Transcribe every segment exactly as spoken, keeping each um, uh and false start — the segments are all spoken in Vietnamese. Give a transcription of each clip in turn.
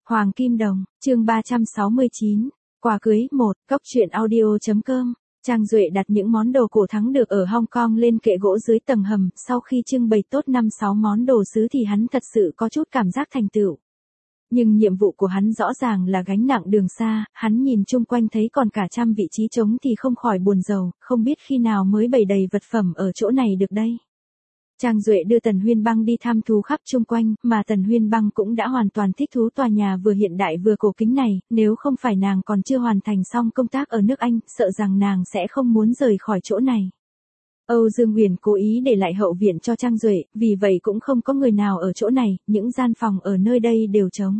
Hoàng Kim Đồng, chương ba trăm sáu mươi chín, quà cưới một, cốc truyện audio.com. Trang Duệ đặt những món đồ cổ thắng được ở Hong Kong lên kệ gỗ dưới tầng hầm, sau khi trưng bày tốt năm sáu món đồ sứ thì hắn thật sự có chút cảm giác thành tựu. Nhưng nhiệm vụ của hắn rõ ràng là gánh nặng đường xa, hắn nhìn chung quanh thấy còn cả trăm vị trí trống thì không khỏi buồn rầu, không biết khi nào mới bày đầy vật phẩm ở chỗ này được đây. Trang Duệ đưa Tần Huyên Băng đi thăm thú khắp chung quanh, mà Tần Huyên Băng cũng đã hoàn toàn thích thú tòa nhà vừa hiện đại vừa cổ kính này, nếu không phải nàng còn chưa hoàn thành xong công tác ở nước Anh, sợ rằng nàng sẽ không muốn rời khỏi chỗ này. Âu Dương Huyền cố ý để lại hậu viện cho Trang Duệ, vì vậy cũng không có người nào ở chỗ này, những gian phòng ở nơi đây đều trống.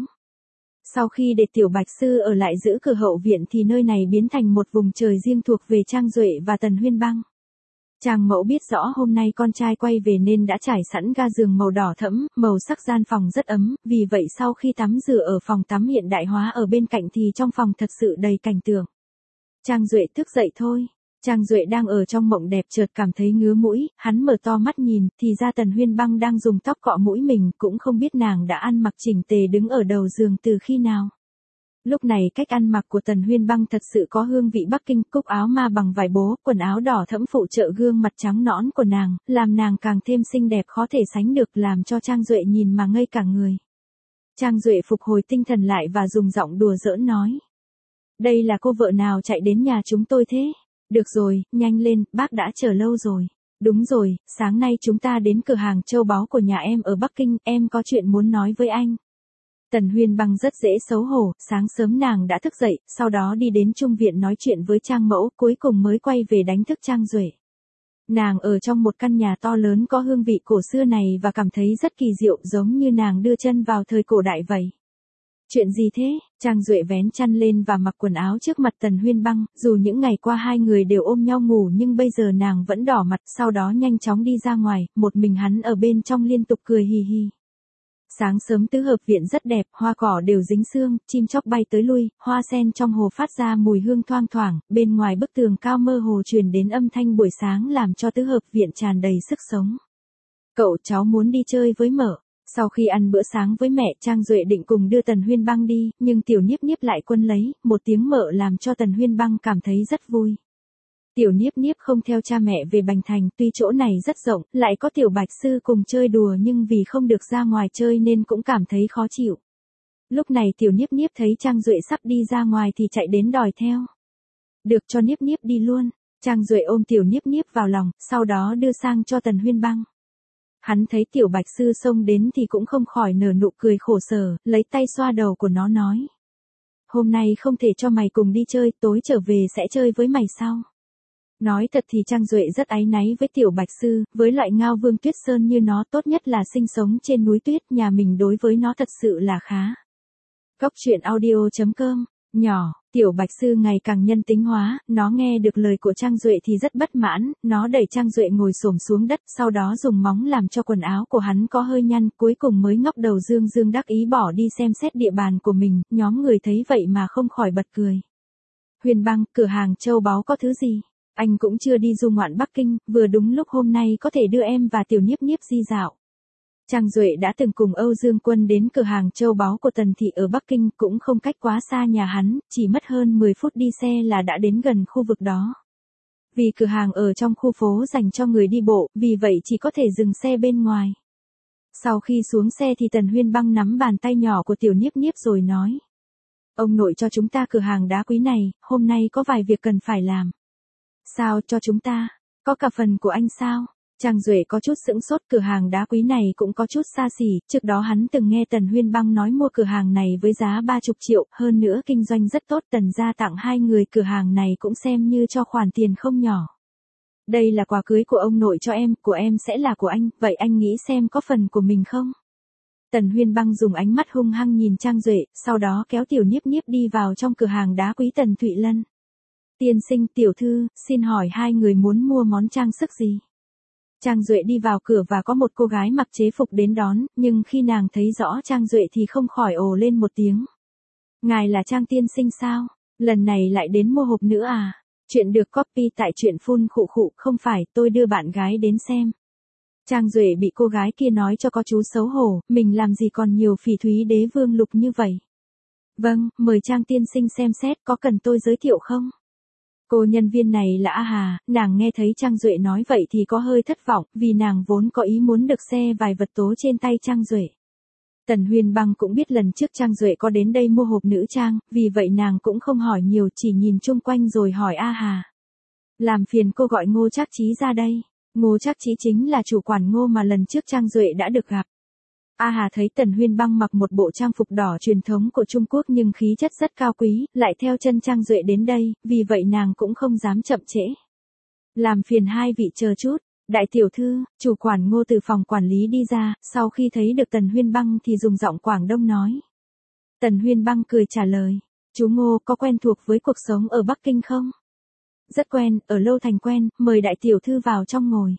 Sau khi để Tiểu Bạch Sư ở lại giữ cửa hậu viện thì nơi này biến thành một vùng trời riêng thuộc về Trang Duệ và Tần Huyên Băng. Trang mẫu biết rõ hôm nay con trai quay về nên đã trải sẵn ga giường màu đỏ thẫm, màu sắc gian phòng rất ấm, vì vậy sau khi tắm rửa ở phòng tắm hiện đại hóa ở bên cạnh thì trong phòng thật sự đầy cảnh tượng. Trang Duệ thức dậy thôi. Trang Duệ đang ở trong mộng đẹp chợt cảm thấy ngứa mũi, hắn mở to mắt nhìn, thì ra Tần Huyên Băng đang dùng tóc cọ mũi mình, cũng không biết nàng đã ăn mặc chỉnh tề đứng ở đầu giường từ khi nào. Lúc này cách ăn mặc của Tần Huyên Băng thật sự có hương vị Bắc Kinh, cúc áo ma bằng vải bố, quần áo đỏ thẫm phụ trợ gương mặt trắng nõn của nàng, làm nàng càng thêm xinh đẹp khó thể sánh được, làm cho Trang Duệ nhìn mà ngây cả người. Trang Duệ phục hồi tinh thần lại và dùng giọng đùa giỡn nói. Đây là cô vợ nào chạy đến nhà chúng tôi thế? Được rồi, nhanh lên, bác đã chờ lâu rồi. Đúng rồi, sáng nay chúng ta đến cửa hàng châu báu của nhà em ở Bắc Kinh, em có chuyện muốn nói với anh. Tần Huyên Băng rất dễ xấu hổ, sáng sớm nàng đã thức dậy, sau đó đi đến trung viện nói chuyện với Trang mẫu, cuối cùng mới quay về đánh thức Trang Duệ. Nàng ở trong một căn nhà to lớn có hương vị cổ xưa này và cảm thấy rất kỳ diệu, giống như nàng đưa chân vào thời cổ đại vậy. Chuyện gì thế? Trang Duệ vén chăn lên và mặc quần áo trước mặt Tần Huyên Băng, dù những ngày qua hai người đều ôm nhau ngủ nhưng bây giờ nàng vẫn đỏ mặt, sau đó nhanh chóng đi ra ngoài, một mình hắn ở bên trong liên tục cười hì hì. Sáng sớm tứ hợp viện rất đẹp, hoa cỏ đều dính sương, chim chóc bay tới lui, hoa sen trong hồ phát ra mùi hương thoang thoảng, bên ngoài bức tường cao mơ hồ truyền đến âm thanh buổi sáng làm cho tứ hợp viện tràn đầy sức sống. Cậu cháu muốn đi chơi với mợ. Sau khi ăn bữa sáng với mẹ, Trang Duệ định cùng đưa Tần Huyên Băng đi, nhưng Tiểu Niếp Niếp lại quân lấy, một tiếng mợ làm cho Tần Huyên Băng cảm thấy rất vui. Tiểu Niếp Niếp không theo cha mẹ về Bành Thành, tuy chỗ này rất rộng, lại có Tiểu Bạch Sư cùng chơi đùa nhưng vì không được ra ngoài chơi nên cũng cảm thấy khó chịu. Lúc này Tiểu Niếp Niếp thấy Trang Duệ sắp đi ra ngoài thì chạy đến đòi theo. Được, cho Niếp Niếp đi luôn. Trang Duệ ôm Tiểu Niếp Niếp vào lòng, sau đó đưa sang cho Tần Huyên Băng. Hắn thấy Tiểu Bạch Sư xông đến thì cũng không khỏi nở nụ cười khổ sở, lấy tay xoa đầu của nó nói. Hôm nay không thể cho mày cùng đi chơi, tối trở về sẽ chơi với mày sau. Nói thật thì Trang Duệ rất áy náy với Tiểu Bạch Sư, với loại ngao vương tuyết sơn như nó tốt nhất là sinh sống trên núi tuyết, nhà mình đối với nó thật sự là khá. Cốc truyện audio.com, nhỏ, Tiểu Bạch Sư ngày càng nhân tính hóa, nó nghe được lời của Trang Duệ thì rất bất mãn, nó đẩy Trang Duệ ngồi xổm xuống đất, sau đó dùng móng làm cho quần áo của hắn có hơi nhăn, cuối cùng mới ngóc đầu dương dương đắc ý bỏ đi xem xét địa bàn của mình, nhóm người thấy vậy mà không khỏi bật cười. Huyền Băng, cửa hàng châu báu có thứ gì? Anh cũng chưa đi du ngoạn Bắc Kinh, vừa đúng lúc hôm nay có thể đưa em và Tiểu Niếp Niếp di dạo. Trang Duệ đã từng cùng Âu Dương Quân đến cửa hàng châu báu của Tần Thị ở Bắc Kinh, cũng không cách quá xa nhà hắn, chỉ mất hơn mười phút đi xe là đã đến gần khu vực đó. Vì cửa hàng ở trong khu phố dành cho người đi bộ, vì vậy chỉ có thể dừng xe bên ngoài. Sau khi xuống xe thì Tần Huyên Băng nắm bàn tay nhỏ của Tiểu Niếp Niếp rồi nói. Ông nội cho chúng ta cửa hàng đá quý này, hôm nay có vài việc cần phải làm. Sao cho chúng ta? Có cả phần của anh sao? Trang Duệ có chút sững sốt, cửa hàng đá quý này cũng có chút xa xỉ, trước đó hắn từng nghe Tần Huyên Băng nói mua cửa hàng này với giá ba mươi triệu, hơn nữa kinh doanh rất tốt, Tần gia tặng hai người cửa hàng này cũng xem như cho khoản tiền không nhỏ. Đây là quà cưới của ông nội cho em, của em sẽ là của anh, vậy anh nghĩ xem có phần của mình không? Tần Huyên Băng dùng ánh mắt hung hăng nhìn Trang Duệ, sau đó kéo Tiểu Niếp Niếp đi vào trong cửa hàng đá quý Tần Thụy Lân. Tiên sinh, tiểu thư, xin hỏi hai người muốn mua món trang sức gì? Trang Duệ đi vào cửa và có một cô gái mặc chế phục đến đón, nhưng khi nàng thấy rõ Trang Duệ thì không khỏi ồ lên một tiếng. Ngài là Trang tiên sinh sao? Lần này lại đến mua hộp nữa à? Chuyện được copy tại truyện phun khụ khụ, không phải, tôi đưa bạn gái đến xem. Trang Duệ bị cô gái kia nói cho có chú xấu hổ, mình làm gì còn nhiều phỉ thúy đế vương lục như vậy. Vâng, mời Trang tiên sinh xem xét, có cần tôi giới thiệu không? Cô nhân viên này là A Hà, nàng nghe thấy Trang Duệ nói vậy thì có hơi thất vọng, vì nàng vốn có ý muốn được xe vài vật tố trên tay Trang Duệ. Tần Huyên Băng cũng biết lần trước Trang Duệ có đến đây mua hộp nữ trang, vì vậy nàng cũng không hỏi nhiều, chỉ nhìn chung quanh rồi hỏi A Hà. Làm phiền cô gọi Ngô Trác Chí ra đây. Ngô Trác Chí chính là chủ quản Ngô mà lần trước Trang Duệ đã được gặp. A Hà thấy Tần Huyên Băng mặc một bộ trang phục đỏ truyền thống của Trung Quốc nhưng khí chất rất cao quý, lại theo chân Trang Duệ đến đây, vì vậy nàng cũng không dám chậm trễ. Làm phiền hai vị chờ chút. Đại tiểu thư, chủ quản Ngô từ phòng quản lý đi ra, sau khi thấy được Tần Huyên Băng thì dùng giọng Quảng Đông nói. Tần Huyên Băng cười trả lời, chú Ngô có quen thuộc với cuộc sống ở Bắc Kinh không? Rất quen, ở lâu thành quen, mời đại tiểu thư vào trong ngồi.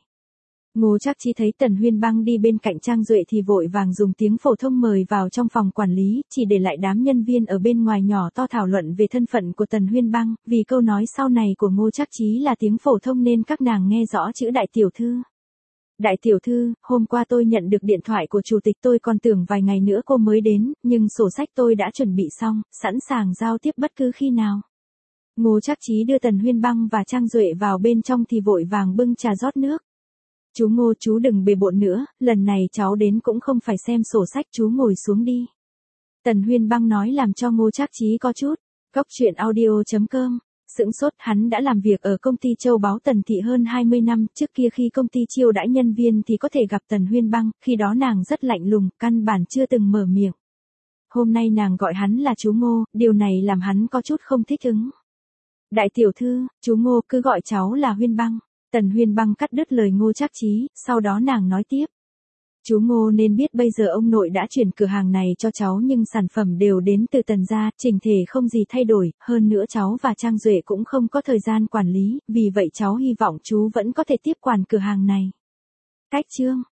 Ngô Trác Chí thấy Tần Huyên Băng đi bên cạnh Trang Duệ thì vội vàng dùng tiếng phổ thông mời vào trong phòng quản lý, chỉ để lại đám nhân viên ở bên ngoài nhỏ to thảo luận về thân phận của Tần Huyên Băng, vì câu nói sau này của Ngô Trác Chí là tiếng phổ thông nên các nàng nghe rõ chữ đại tiểu thư. Đại tiểu thư, hôm qua tôi nhận được điện thoại của chủ tịch, tôi còn tưởng vài ngày nữa cô mới đến, nhưng sổ sách tôi đã chuẩn bị xong, sẵn sàng giao tiếp bất cứ khi nào. Ngô Trác Chí đưa Tần Huyên Băng và Trang Duệ vào bên trong thì vội vàng bưng trà rót nước. Chú Ngô, chú đừng bề bộn nữa, lần này cháu đến cũng không phải xem sổ sách, chú ngồi xuống đi. Tần Huyên Băng nói làm cho Ngô Trác Chí có chút. Cốc truyện audio chấm com. Sững sốt, hắn đã làm việc ở công ty châu báu Tần Thị hơn hai mươi năm, trước kia khi công ty chiêu đãi nhân viên thì có thể gặp Tần Huyên Băng, khi đó nàng rất lạnh lùng, căn bản chưa từng mở miệng. Hôm nay nàng gọi hắn là chú Ngô, điều này làm hắn có chút không thích ứng. Đại tiểu thư, chú Ngô cứ gọi cháu là Huyên Băng. Tần Huyên Băng cắt đứt lời Ngô Trác Chí, sau đó nàng nói tiếp. Chú Ngô nên biết bây giờ ông nội đã chuyển cửa hàng này cho cháu nhưng sản phẩm đều đến từ Tần gia, trình thể không gì thay đổi, hơn nữa cháu và Trang Duệ cũng không có thời gian quản lý, vì vậy cháu hy vọng chú vẫn có thể tiếp quản cửa hàng này. Cách chương